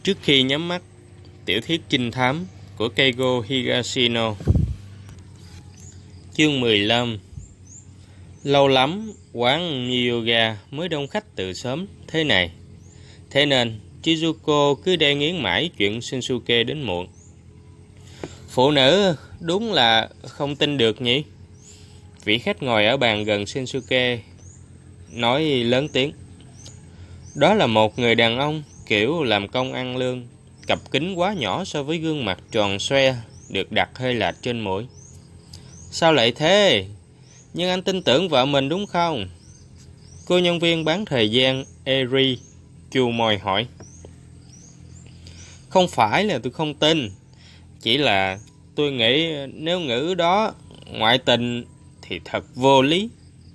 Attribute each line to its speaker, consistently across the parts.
Speaker 1: Trước khi nhắm mắt, tiểu thuyết trinh thám của Keigo Higashino. Chương 15. Lâu lắm, quán Miyoga mới đông khách từ sớm thế này. Thế nên, Chizuko cứ đe nghiến mãi chuyện Shinsuke đến muộn. Phụ nữ đúng là không tin được nhỉ? Vị khách ngồi ở bàn gần Shinsuke nói lớn tiếng. Đó là một người đàn ông kiểu làm công ăn lương, cặp kính quá nhỏ so với gương mặt tròn xoe được đặt hơi lệch trên mũi. Sao lại thế? Nhưng anh tin tưởng vợ mình đúng không? Cô nhân viên bán thời gian Eri chu môi hỏi. Không phải là tôi không tin, chỉ là tôi nghĩ nếu ngữ đó ngoại tình thì thật vô lý.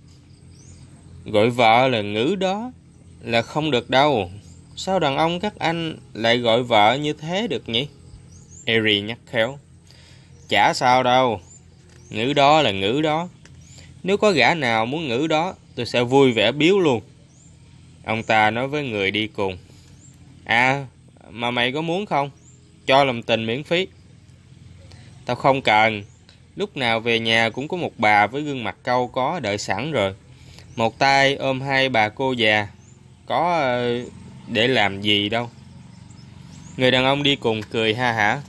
Speaker 1: Gọi vợ là ngữ đó là không được đâu. Sao đàn ông các anh lại gọi vợ như thế được nhỉ? Eri nhắc khéo. Chả sao đâu. Ngữ đó là ngữ đó. Nếu có gã nào muốn ngữ đó, tôi sẽ vui vẻ biếu luôn. Ông ta nói với người đi cùng. À, mà mày có muốn không? Cho làm tình miễn phí. Tao không cần. Lúc nào về nhà cũng có một bà với gương mặt cau có đợi sẵn rồi. Một tay ôm hai bà cô già. Có để làm gì đâu. Người đàn ông đi cùng cười ha hả.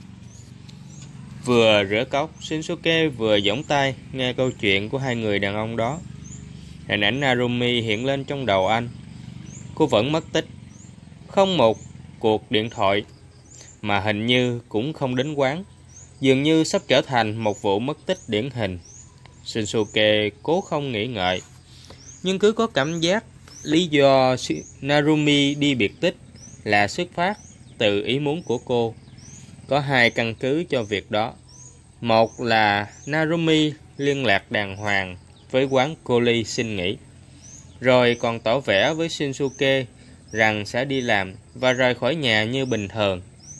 Speaker 1: Vừa rửa cốc, Shinsuke vừa giỏng tay nghe câu chuyện của hai người đàn ông đó. Hình ảnh Narumi hiện lên trong đầu anh. Cô vẫn mất tích. Không một cuộc điện thoại, mà hình như cũng không đến quán. Dường như sắp trở thành một vụ mất tích điển hình. Shinsuke cố không nghĩ ngợi, nhưng cứ có cảm giác lý do Narumi đi biệt tích là xuất phát từ ý muốn của cô. Có hai căn cứ cho việc đó. Một là Narumi liên lạc đàng hoàng với quán Coli xin nghỉ, rồi còn tỏ vẻ với Shinsuke rằng sẽ đi làm và rời khỏi nhà như bình thường.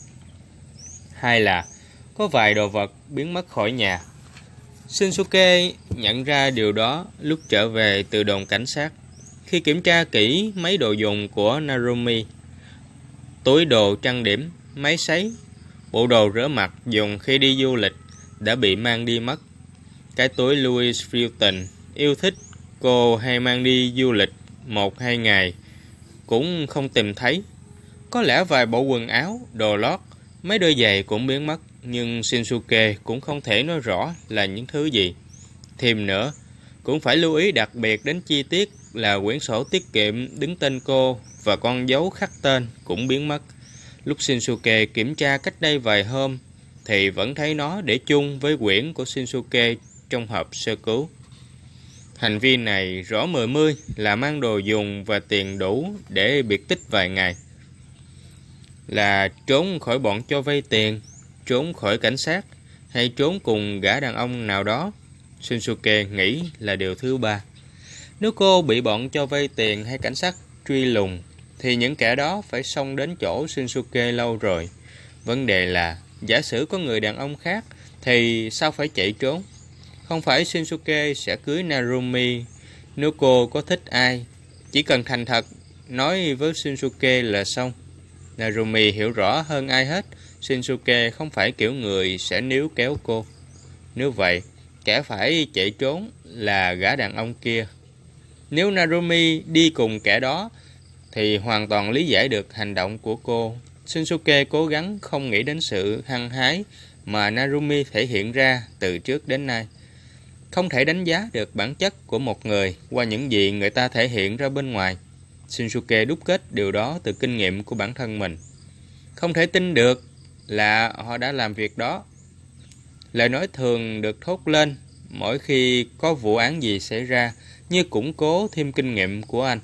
Speaker 1: Hai là có vài đồ vật biến mất khỏi nhà. Shinsuke nhận ra điều đó lúc trở về từ đồn cảnh sát. Khi kiểm tra kỹ mấy đồ dùng của Narumi, túi đồ trang điểm, máy sấy, bộ đồ rửa mặt dùng khi đi du lịch đã bị mang đi mất. Cái túi Louis Vuitton yêu thích cô hay mang đi du lịch 1-2 ngày cũng không tìm thấy. Có lẽ vài bộ quần áo, đồ lót, mấy đôi giày cũng biến mất, nhưng Shinsuke cũng không thể nói rõ là những thứ gì. Thêm nữa, cũng phải lưu ý đặc biệt đến chi tiết là quyển sổ tiết kiệm đứng tên cô và con dấu khắc tên cũng biến mất. Lúc Shinsuke kiểm tra cách đây vài hôm thì vẫn thấy nó để chung với quyển của Shinsuke trong hộp sơ cứu. Hành vi này rõ mười mươi là mang đồ dùng và tiền đủ để biệt tích vài ngày. Là trốn khỏi bọn cho vay tiền, trốn khỏi cảnh sát, hay trốn cùng gã đàn ông nào đó. Shinsuke nghĩ là điều thứ ba. Nếu cô bị bọn cho vay tiền hay cảnh sát truy lùng, thì những kẻ đó phải xông đến chỗ Shinsuke lâu rồi. Vấn đề là, giả sử có người đàn ông khác, thì sao phải chạy trốn? Không phải Shinsuke sẽ cưới Narumi nếu cô có thích ai. Chỉ cần thành thật nói với Shinsuke là xong. Narumi hiểu rõ hơn ai hết, Shinsuke không phải kiểu người sẽ níu kéo cô. Nếu vậy, kẻ phải chạy trốn là gã đàn ông kia. Nếu Narumi đi cùng kẻ đó, thì hoàn toàn lý giải được hành động của cô. Shinsuke cố gắng không nghĩ đến sự hăng hái mà Narumi thể hiện ra từ trước đến nay. Không thể đánh giá được bản chất của một người qua những gì người ta thể hiện ra bên ngoài. Shinsuke đúc kết điều đó từ kinh nghiệm của bản thân mình. Không thể tin được là họ đã làm việc đó. Lời nói thường được thốt lên mỗi khi có vụ án gì xảy ra, như củng cố thêm kinh nghiệm của anh.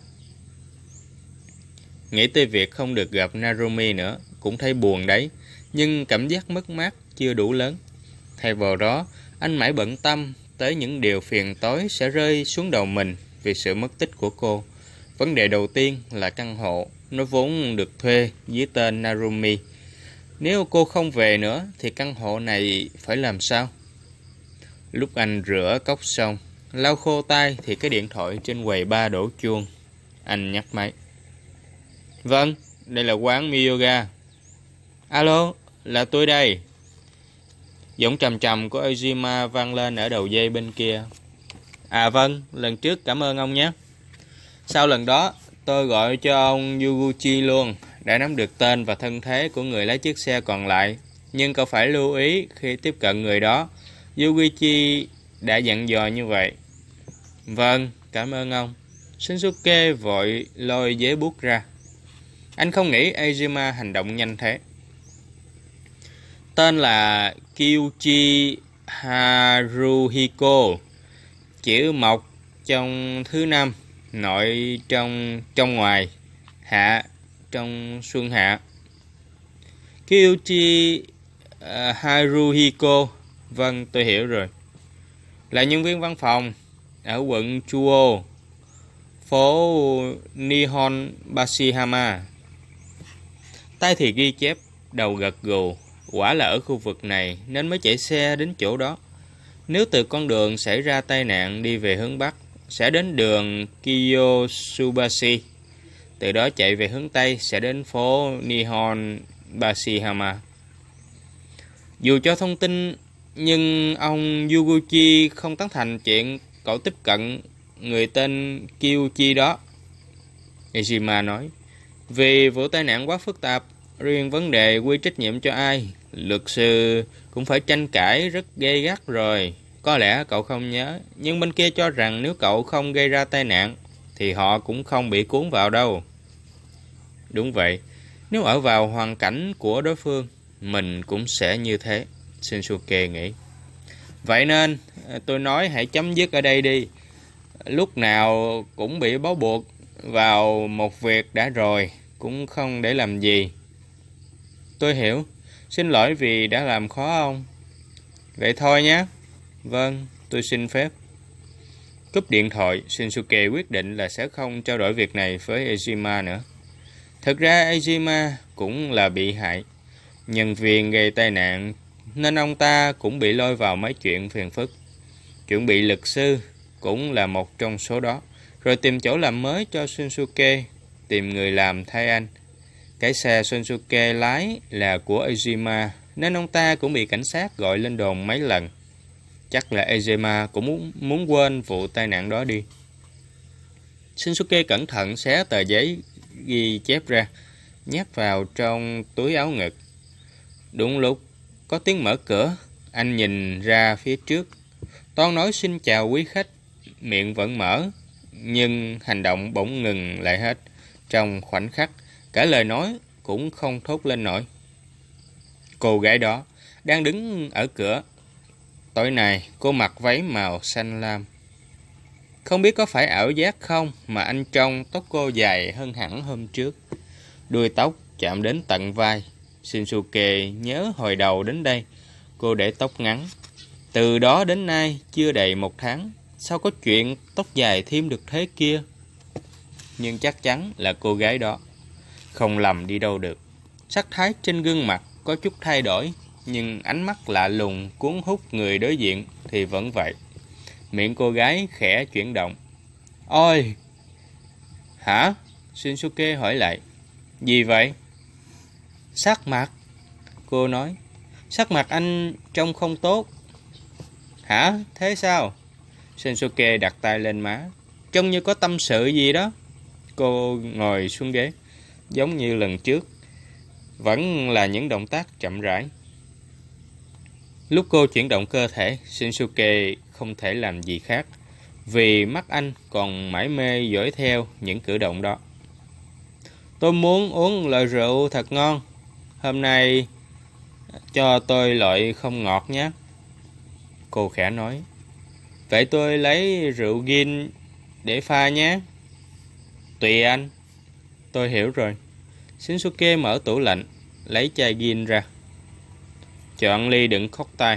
Speaker 1: Nghĩ tới việc không được gặp Narumi nữa cũng thấy buồn đấy, nhưng cảm giác mất mát chưa đủ lớn. Thay vào đó, anh mãi bận tâm tới những điều phiền toái sẽ rơi xuống đầu mình vì sự mất tích của cô. Vấn đề đầu tiên là căn hộ, nó vốn được thuê dưới tên Narumi. Nếu cô không về nữa thì căn hộ này phải làm sao? Lúc anh rửa cốc xong, lau khô tay thì cái điện thoại trên quầy bar đổ chuông. Anh nhấc máy. Vâng, đây là quán Miyoga. Alo, là tôi đây. Giọng trầm trầm của Ejima vang lên ở đầu dây bên kia. À vâng, lần trước cảm ơn ông nhé. Sau lần đó, tôi gọi cho ông Yuguchi luôn, đã nắm được tên và thân thế của người lái chiếc xe còn lại. Nhưng cậu phải lưu ý khi tiếp cận người đó, Yuguchi đã dặn dò như vậy. Vâng, cảm ơn ông. Shinsuke vội lôi giấy bút ra. Anh không nghĩ Ejima hành động nhanh thế. Tên là Kyuchi Haruhiko, chữ mộc trong thứ năm, nội trong ngoài, hạ trong xuân hạ. Kyuchi Haruhiko, vâng tôi hiểu rồi. Là nhân viên văn phòng ở quận Chuo, phố Nihon Bashihama. Tay thì ghi chép, đầu gật gù. Quả là ở khu vực này nên mới chạy xe đến chỗ đó. Nếu từ con đường xảy ra tai nạn đi về hướng Bắc, sẽ đến đường Kiyosubashi. Từ đó chạy về hướng Tây sẽ đến phố Nihon Bashihama. Dù cho thông tin, nhưng ông Yuguchi không tán thành chuyện cậu tiếp cận người tên Kyuchi đó. Ejima nói, vì vụ tai nạn quá phức tạp, riêng vấn đề quy trách nhiệm cho ai, luật sư cũng phải tranh cãi rất gay gắt rồi. Có lẽ cậu không nhớ, nhưng bên kia cho rằng nếu cậu không gây ra tai nạn, thì họ cũng không bị cuốn vào đâu. Đúng vậy, nếu ở vào hoàn cảnh của đối phương, mình cũng sẽ như thế, Shinsuke nghĩ. Vậy nên, tôi nói hãy chấm dứt ở đây đi. Lúc nào cũng bị bó buộc vào một việc đã rồi, cũng không để làm gì. Tôi hiểu, xin lỗi vì đã làm khó ông. Vậy thôi nhé. Vâng, tôi xin phép. Cúp điện thoại, Shinsuke quyết định là sẽ không trao đổi việc này với Ejima nữa. Thực ra Ejima cũng là bị hại, nhân viên gây tai nạn, nên ông ta cũng bị lôi vào mấy chuyện phiền phức. Chuẩn bị luật sư cũng là một trong số đó. Rồi tìm chỗ làm mới cho Shinsuke, tìm người làm thay anh. Cái xe Shinsuke lái là của Ejima, nên ông ta cũng bị cảnh sát gọi lên đồn mấy lần. Chắc là Ejima cũng muốn quên vụ tai nạn đó đi. Shinsuke cẩn thận xé tờ giấy ghi chép ra, nhét vào trong túi áo ngực. Đúng lúc có tiếng mở cửa, anh nhìn ra phía trước. Toan nói xin chào quý khách, miệng vẫn mở, nhưng hành động bỗng ngừng lại hết. Trong khoảnh khắc, cả lời nói cũng không thốt lên nổi. Cô gái đó đang đứng ở cửa. Tối nay cô mặc váy màu xanh lam. Không biết có phải ảo giác không mà anh trông tóc cô dài hơn hẳn hôm trước. Đuôi tóc chạm đến tận vai. Shinsuke nhớ hồi đầu đến đây, cô để tóc ngắn. Từ đó đến nay chưa đầy 1 tháng, sao có chuyện tóc dài thêm được thế kia? Nhưng chắc chắn là cô gái đó. Không lầm đi đâu được. Sắc thái trên gương mặt có chút thay đổi, nhưng ánh mắt lạ lùng cuốn hút người đối diện thì vẫn vậy. Miệng cô gái khẽ chuyển động. Ôi! Hả? Shinsuke hỏi lại. Gì vậy? Sắc mặt. Cô nói. Sắc mặt anh trông không tốt. Hả? Thế sao? Shinsuke đặt tay lên má. Trông như có tâm sự gì đó. Cô ngồi xuống ghế. Giống như lần trước. Vẫn là những động tác chậm rãi. Lúc cô chuyển động cơ thể, Shinsuke không thể làm gì khác, vì mắt anh còn mải mê dõi theo những cử động đó. Tôi muốn uống loại rượu thật ngon. Hôm nay cho tôi loại không ngọt nhé. Cô khẽ nói. Vậy tôi lấy rượu gin để pha nhé. Tùy anh. Tôi hiểu rồi. Shinsuke mở tủ lạnh, lấy chai gin ra. Chọn ly đựng cocktail.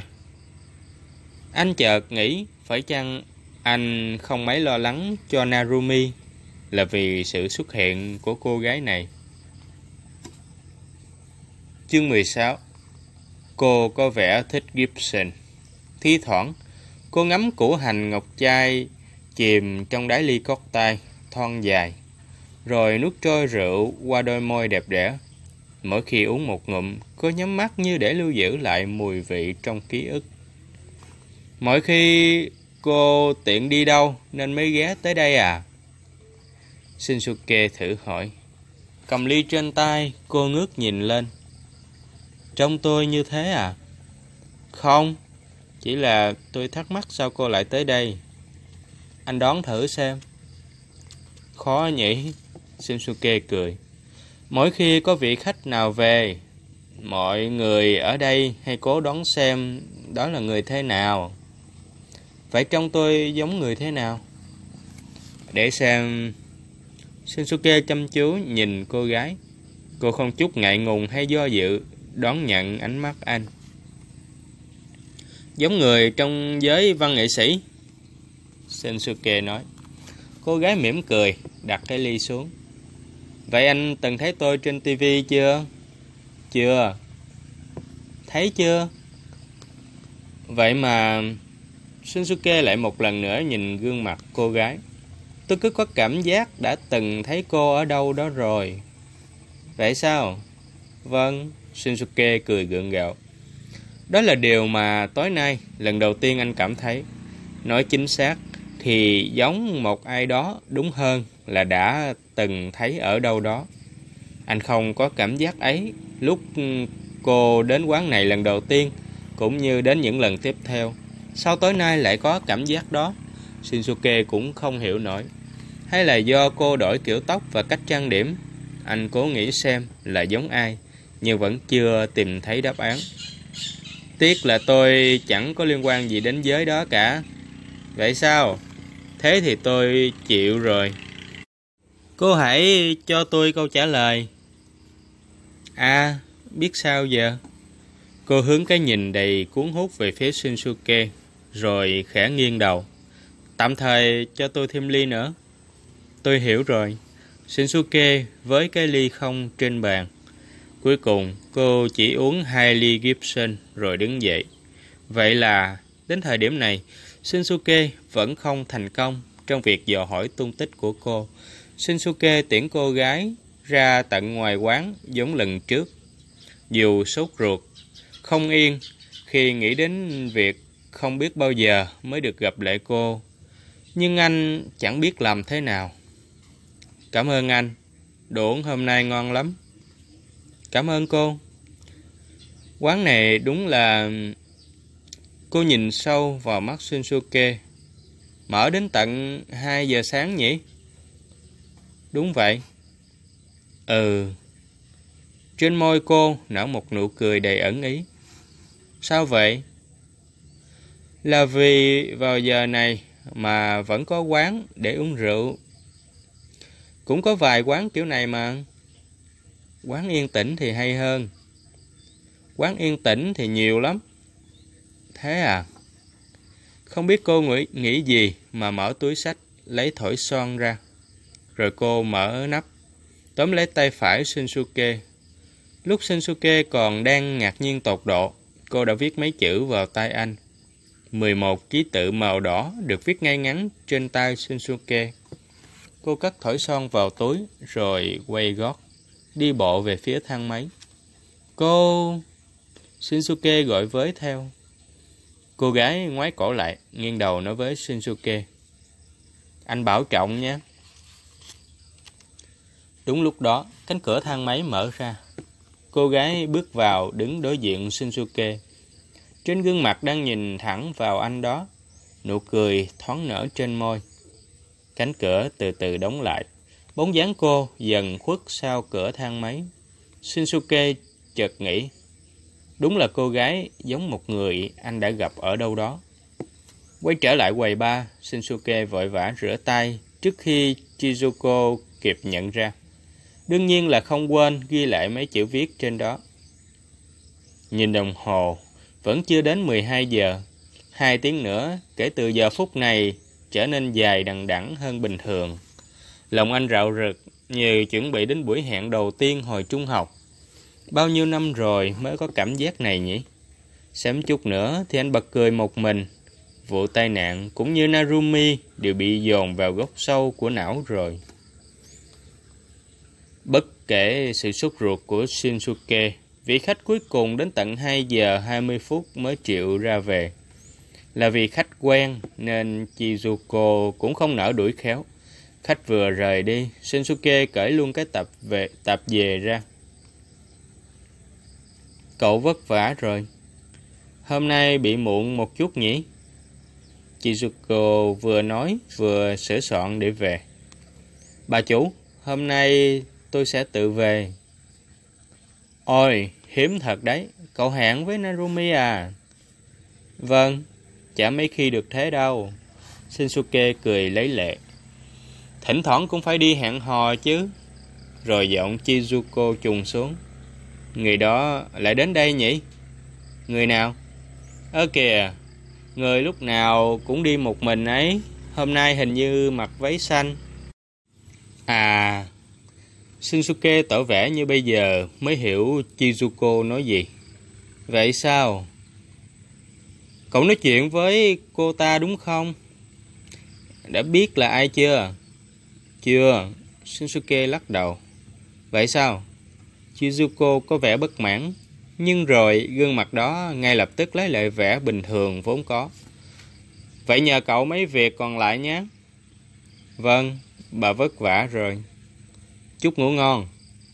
Speaker 1: Anh chợt nghĩ phải chăng anh không mấy lo lắng cho Narumi là vì sự xuất hiện của cô gái này. Chương 16. Cô có vẻ thích Gibson. Thi thoảng, cô ngắm củ hành ngọc chai chìm trong đáy ly cocktail thon dài, rồi nuốt trôi rượu qua đôi môi đẹp đẽ. Mỗi khi uống một ngụm, cô nhắm mắt như để lưu giữ lại mùi vị trong ký ức. Mỗi khi cô tiện đi đâu nên mới ghé tới đây à? Shinsuke thử hỏi. Cầm ly trên tay, cô ngước nhìn lên. Trông tôi như thế à? Không, chỉ là tôi thắc mắc sao cô lại tới đây. Anh đoán thử xem. Khó nhỉ? Shinsuke cười. Mỗi khi có vị khách nào về, mọi người ở đây hay cố đoán xem đó là người thế nào. Vậy trông tôi giống người thế nào? Để xem. Shinsuke chăm chú nhìn cô gái. Cô không chút ngại ngùng hay do dự đón nhận ánh mắt anh. Giống người trong giới văn nghệ sĩ, Shinsuke nói. Cô gái mỉm cười, đặt cái ly xuống. Vậy anh từng thấy tôi trên tivi chưa? Chưa. Thấy chưa? Vậy mà... Shinsuke lại một lần nữa nhìn gương mặt cô gái. Tôi cứ có cảm giác đã từng thấy cô ở đâu đó rồi. Vậy sao? Vâng, Shinsuke cười gượng gạo. Đó là điều mà tối nay lần đầu tiên anh cảm thấy. Nói chính xác thì giống một ai đó, đúng hơn là đã từng thấy ở đâu đó. Anh không có cảm giác ấy lúc cô đến quán này lần đầu tiên, cũng như đến những lần tiếp theo. Sao tối nay lại có cảm giác đó? Shinsuke cũng không hiểu nổi. Hay là do cô đổi kiểu tóc và cách trang điểm? Anh cố nghĩ xem là giống ai, nhưng vẫn chưa tìm thấy đáp án. Tiếc là tôi chẳng có liên quan gì đến giới đó cả. Vậy sao? Thế thì tôi chịu rồi. Cô hãy cho tôi câu trả lời. À, biết sao giờ? Cô hướng cái nhìn đầy cuốn hút về phía Shinsuke, rồi khẽ nghiêng đầu. Tạm thời cho tôi thêm ly nữa. Tôi hiểu rồi. Shinsuke với cái ly không trên bàn. Cuối cùng cô chỉ uống 2 ly Gibson rồi đứng dậy. Vậy là đến thời điểm này Shinsuke vẫn không thành công trong việc dò hỏi tung tích của cô. Shinsuke tiễn cô gái ra tận ngoài quán giống lần trước. Dù sốt ruột, không yên khi nghĩ đến việc không biết bao giờ mới được gặp lại cô, nhưng anh chẳng biết làm thế nào. Cảm ơn anh, đồ uống hôm nay ngon lắm. Cảm ơn cô. Quán này đúng là... Cô nhìn sâu vào mắt Shinsuke. Mở đến tận 2 giờ sáng nhỉ? Đúng vậy. Ừ. Trên môi cô nở một nụ cười đầy ẩn ý. Sao vậy? Là vì vào giờ này mà vẫn có quán để uống rượu. Cũng có vài quán kiểu này mà. Quán yên tĩnh thì hay hơn. Quán yên tĩnh thì nhiều lắm. Thế à? Không biết cô nghĩ gì mà mở túi xách, lấy thỏi son ra. Rồi cô mở nắp, tóm lấy tay phải Shinsuke. Lúc Shinsuke còn đang ngạc nhiên tột độ, cô đã viết mấy chữ vào tay anh. 11 ký tự màu đỏ được viết ngay ngắn trên tay Shinsuke. Cô cất thỏi son vào túi rồi quay gót, đi bộ về phía thang máy. Cô... Shinsuke gọi với theo. Cô gái ngoái cổ lại, nghiêng đầu nói với Shinsuke. Anh bảo trọng nhé. Đúng lúc đó, cánh cửa thang máy mở ra. Cô gái bước vào đứng đối diện Shinsuke. Trên gương mặt đang nhìn thẳng vào anh đó, nụ cười thoáng nở trên môi. Cánh cửa từ từ đóng lại. Bóng dáng cô dần khuất sau cửa thang máy. Shinsuke chợt nghĩ. Đúng là cô gái giống một người anh đã gặp ở đâu đó. Quay trở lại quầy bar, Shinsuke vội vã rửa tay trước khi Chizuko kịp nhận ra. Đương nhiên là không quên ghi lại mấy chữ viết trên đó. Nhìn đồng hồ, vẫn chưa đến 12 giờ. 2 tiếng nữa kể từ giờ phút này trở nên dài đằng đẵng hơn bình thường. Lòng anh rạo rực như chuẩn bị đến buổi hẹn đầu tiên hồi trung học. Bao nhiêu năm rồi mới có cảm giác này nhỉ? Xém chút nữa thì anh bật cười một mình. Vụ tai nạn cũng như Narumi đều bị dồn vào góc sâu của não rồi. Bất kể sự sốt ruột của Shinsuke, vị khách cuối cùng đến tận 2 giờ 20 phút mới chịu ra về. Là vì khách quen nên Chizuko cũng không nỡ đuổi khéo. Khách vừa rời đi, Shinsuke cởi luôn cái tạp dề ra. Cậu vất vả rồi. Hôm nay bị muộn một chút nhỉ? Chizuko vừa nói vừa sửa soạn để về. Bà chủ, hôm nay tôi sẽ tự về. Ôi, hiếm thật đấy, cậu hẹn với Narumi à? Vâng, chả mấy khi được thế đâu. Shinsuke cười lấy lệ. Thỉnh thoảng cũng phải đi hẹn hò chứ. Rồi giọng Chizuko trùng xuống. Người đó lại đến đây nhỉ? Người nào? Ơ kìa, người lúc nào cũng đi một mình ấy. Hôm nay hình như mặc váy xanh. À, Shinsuke tỏ vẻ như bây giờ mới hiểu Chizuko nói gì. Vậy sao? Cậu nói chuyện với cô ta đúng không? Đã biết là ai chưa? Chưa, Shinsuke lắc đầu. Vậy sao? Chizuko có vẻ bất mãn, nhưng rồi gương mặt đó ngay lập tức lấy lại vẻ bình thường vốn có. Vậy nhờ cậu mấy việc còn lại nhé. Vâng, bà vất vả rồi. Chúc ngủ ngon.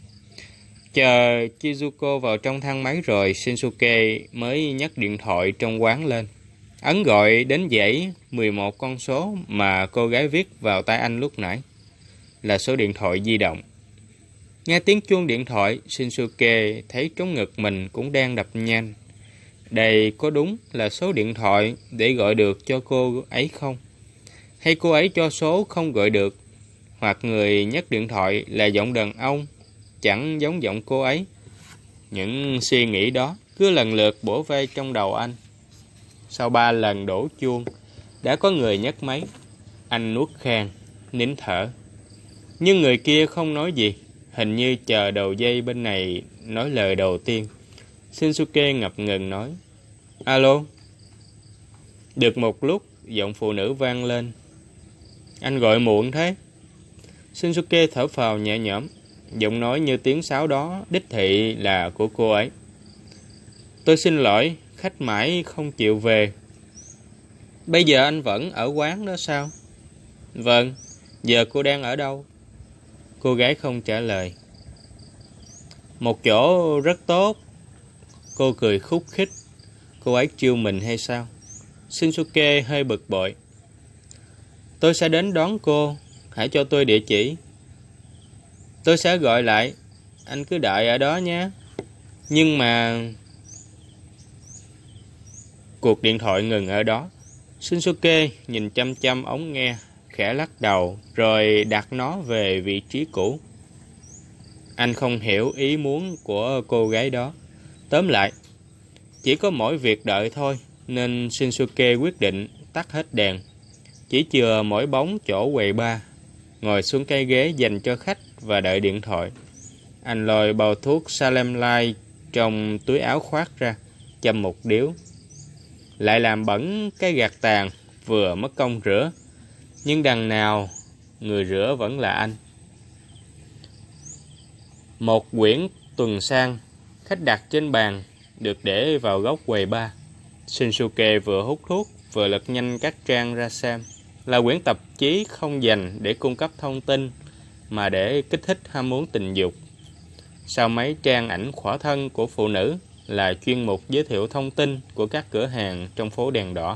Speaker 1: Chờ Chizuko vào trong thang máy rồi, Shinsuke mới nhấc điện thoại trong quán lên. Ấn gọi đến dãy 11 con số mà cô gái viết vào tay anh lúc nãy. Là số điện thoại di động. Nghe tiếng chuông điện thoại, Shinsuke thấy trống ngực mình cũng đang đập nhanh. Đây có đúng là số điện thoại để gọi được cho cô ấy không? Hay cô ấy cho số không gọi được? Hoặc người nhấc điện thoại là giọng đàn ông, chẳng giống giọng cô ấy? Những suy nghĩ đó cứ lần lượt bổ vây trong đầu anh. Sau 3 lần đổ chuông, đã có người nhấc máy. Anh nuốt khan, nín thở. Nhưng người kia không nói gì, hình như chờ đầu dây bên này nói lời đầu tiên. Shinsuke ngập ngừng nói, alo. Được một lúc, giọng phụ nữ vang lên. Anh gọi muộn thế. Shinsuke thở phào nhẹ nhõm. Giọng nói như tiếng sáo đó đích thị là của cô ấy. Tôi xin lỗi, khách mãi không chịu về. Bây giờ anh vẫn ở quán đó sao? Vâng, giờ cô đang ở đâu? Cô gái không trả lời. Một chỗ rất tốt. Cô cười khúc khích. Cô ấy trêu mình hay sao? Shinsuke hơi bực bội. Tôi sẽ đến đón cô. Hãy cho tôi địa chỉ. Tôi sẽ gọi lại. Anh cứ đợi ở đó nhé. Nhưng mà... Cuộc điện thoại ngừng ở đó. Shinsuke nhìn chăm chăm ống nghe, khẽ lắc đầu, rồi đặt nó về vị trí cũ. Anh không hiểu ý muốn của cô gái đó. Tóm lại, chỉ có mỗi việc đợi thôi, nên Shinsuke quyết định tắt hết đèn. Chỉ chừa mỗi bóng chỗ quầy bar, ngồi xuống cái ghế dành cho khách và đợi điện thoại. Anh lôi bao thuốc Salem Light trong túi áo khoác ra, châm một điếu. Lại làm bẩn cái gạt tàn, vừa mất công rửa. Nhưng đằng nào, người rửa vẫn là anh. Một quyển tuần san, khách đặt trên bàn, được để vào góc quầy bar. Shinsuke vừa hút thuốc, vừa lật nhanh các trang ra xem. Là quyển tạp chí không dành để cung cấp thông tin, mà để kích thích ham muốn tình dục. Sau mấy trang ảnh khỏa thân của phụ nữ, là chuyên mục giới thiệu thông tin của các cửa hàng trong phố đèn đỏ.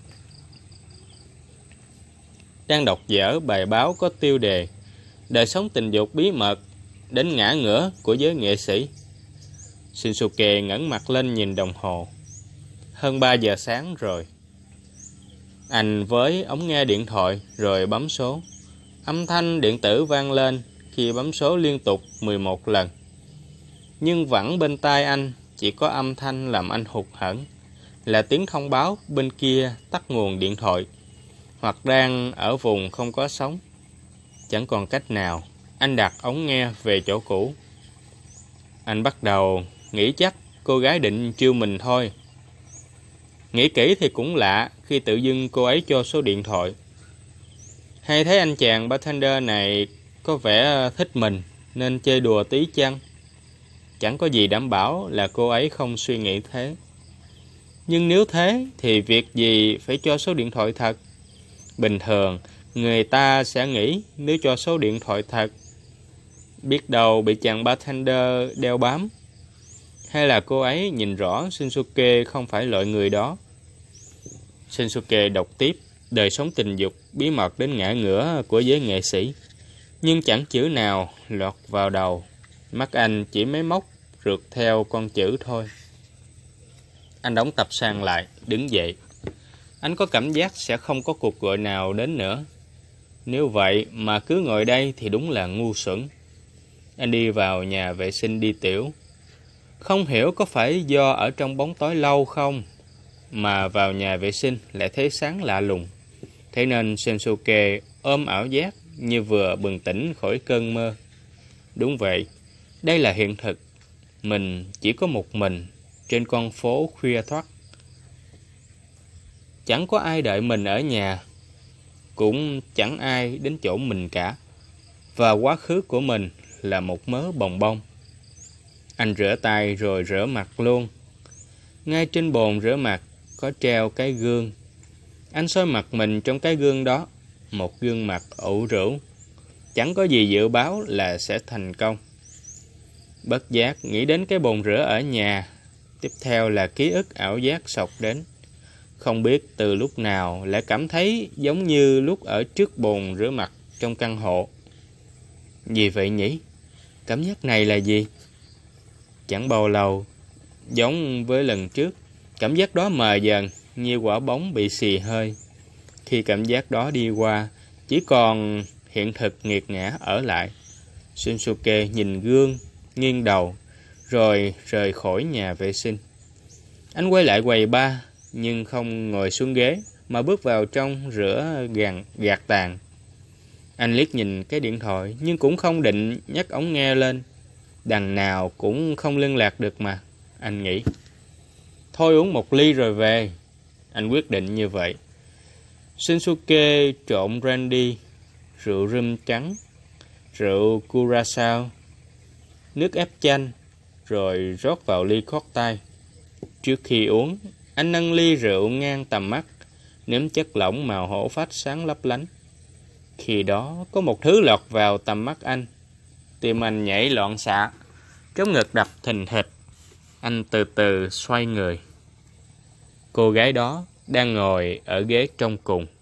Speaker 1: Đang đọc dở bài báo có tiêu đề Đời sống tình dục bí mật đến ngã ngửa của giới nghệ sĩ. Shinsuke ngẩng mặt lên nhìn đồng hồ. Hơn 3 giờ sáng rồi. Anh với ống nghe điện thoại rồi bấm số. Âm thanh điện tử vang lên khi bấm số liên tục 11 lần. Nhưng vẫn bên tai anh chỉ có âm thanh làm anh hụt hẫng, là tiếng thông báo bên kia tắt nguồn điện thoại, hoặc đang ở vùng không có sóng. Chẳng còn cách nào, anh đặt ống nghe về chỗ cũ. Anh bắt đầu nghĩ chắc cô gái định trêu mình thôi. Nghĩ kỹ thì cũng lạ khi tự dưng cô ấy cho số điện thoại. Hay thấy anh chàng bartender này có vẻ thích mình, nên chơi đùa tí chăng? Chẳng có gì đảm bảo là cô ấy không suy nghĩ thế. Nhưng nếu thế thì việc gì phải cho số điện thoại thật? Bình thường, người ta sẽ nghĩ nếu cho số điện thoại thật, biết đâu bị chàng bartender đeo bám. Hay là cô ấy nhìn rõ Shinsuke không phải loại người đó. Shinsuke đọc tiếp đời sống tình dục bí mật đến ngã ngửa của giới nghệ sĩ. Nhưng chẳng chữ nào lọt vào đầu. Mắt anh chỉ máy móc rượt theo con chữ thôi. Anh đóng tập sang lại, đứng dậy. Anh có cảm giác sẽ không có cuộc gọi nào đến nữa. Nếu vậy mà cứ ngồi đây thì đúng là ngu xuẩn. Anh đi vào nhà vệ sinh đi tiểu. Không hiểu có phải do ở trong bóng tối lâu không, mà vào nhà vệ sinh lại thấy sáng lạ lùng. Thế nên Shinsuke ôm ảo giác như vừa bừng tỉnh khỏi cơn mơ. Đúng vậy, đây là hiện thực. Mình chỉ có một mình trên con phố khuya khoắt. Chẳng có ai đợi mình ở nhà, cũng chẳng ai đến chỗ mình cả. Và quá khứ của mình là một mớ bồng bông. Anh rửa tay rồi rửa mặt luôn. Ngay trên bồn rửa mặt có treo cái gương. Anh soi mặt mình trong cái gương đó, một gương mặt ủ rũ. Chẳng có gì dự báo là sẽ thành công. Bất giác nghĩ đến cái bồn rửa ở nhà. Tiếp theo là ký ức ảo giác xộc đến. Không biết từ lúc nào lại cảm thấy giống như lúc ở trước bồn rửa mặt trong căn hộ. Gì vậy nhỉ? Cảm giác này là gì? Chẳng bao lâu, giống với lần trước, cảm giác đó mờ dần như quả bóng bị xì hơi. Khi cảm giác đó đi qua, chỉ còn hiện thực nghiệt ngã ở lại. Shinsuke nhìn gương, nghiêng đầu, rồi rời khỏi nhà vệ sinh. Anh quay lại quầy bar, nhưng không ngồi xuống ghế, mà bước vào trong rửa gạt tàn. Anh liếc nhìn cái điện thoại, nhưng cũng không định nhấc ống nghe lên. Đằng nào cũng không liên lạc được mà, anh nghĩ. Thôi uống một ly rồi về. Anh quyết định như vậy. Shinsuke trộn brandy, rượu rum trắng, rượu curacao, nước ép chanh, rồi rót vào ly cocktail. Trước khi uống, anh nâng ly rượu ngang tầm mắt, nếm chất lỏng màu hổ phách sáng lấp lánh. Khi đó có một thứ lọt vào tầm mắt anh. Tim anh nhảy loạn xạ, trống ngực đập thình thịch. Anh từ từ xoay người. Cô gái đó đang ngồi ở ghế trong cùng.